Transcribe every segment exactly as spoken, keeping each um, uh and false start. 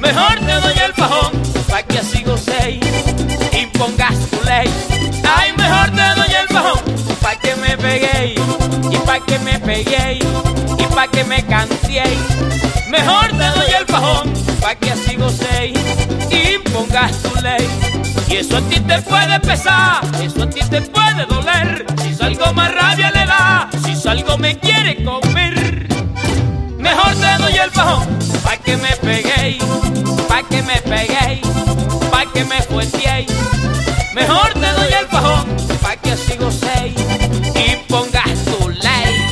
Mejor te doy el fajón pa' que así goces y pongas tu ley. Ay, mejor te doy el fajón pa' que me peguéis y pa' que me peguéis y pa' que me canséis. Mejor te doy el fajón pa' que así gocéis y pongas tu ley. Y eso a ti te puede pesar, eso a ti te puede doler. Si salgo más rabia le da, si salgo me quiere comer. Mejor te doy el fajón pa' que me peguéis, pa' que me peguéis, pa' que me fueteéis. Mejor te doy el fajón pa' que así gocéis y pongas tu ley.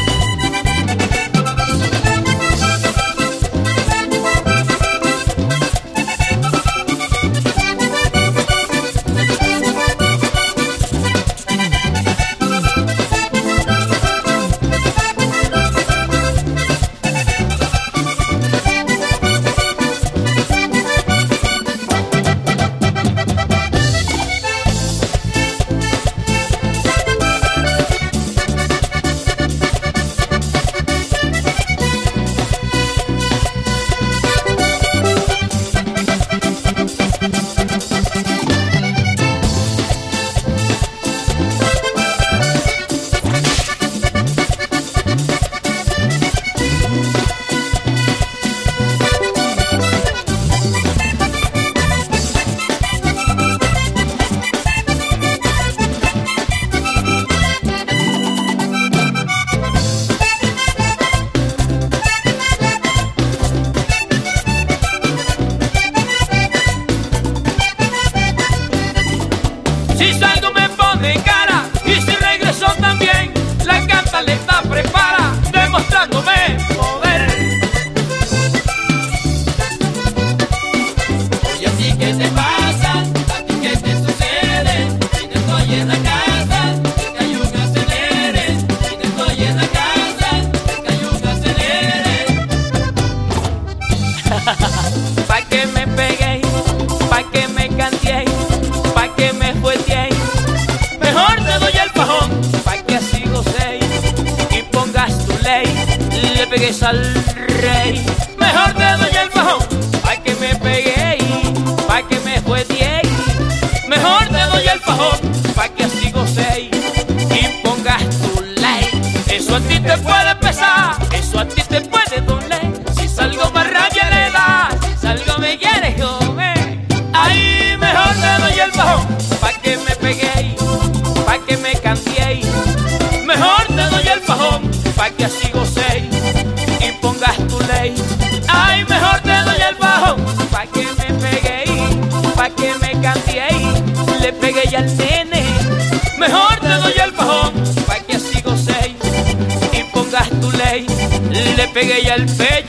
Si salgo me pone cara y si regreso también, la cantaleta prepara, demostrándome poder. Oye, ¿a ti qué te pasa? ¿A ti qué te sucede? Si no estoy en la casa, el cayuga acelere. Si no estoy en la casa, el cayuga acelere. Pa' que me peguéis, pa' que me cantéis, pa' que me fueteéis. Mejor te doy el fajón pa' que así gocéis y pongas tu ley, le peguéis al rey. Mejor te doy el fajón pa' que me peguéis, pa' que me fueteéis. Mejor te doy el fajón pa' que así gocéis y pongas tu ley. Eso a ti te puede pesar, eso a ti te puede doler. Si salgo más rabia le da, si salgo me quieres comer. Ay, mejor te doy el fajón pa' que me peguéis, pa' que me cantéis. Mejor te doy el fajón pa' que así gocéis y pongas tu ley. Ay, mejor te doy el fajón pa' que me peguéis, pa' que me cantéis, le peguéis al nene. Mejor te doy el fajón pa' que así gocéis y pongas tu ley, le peguéis al pecho.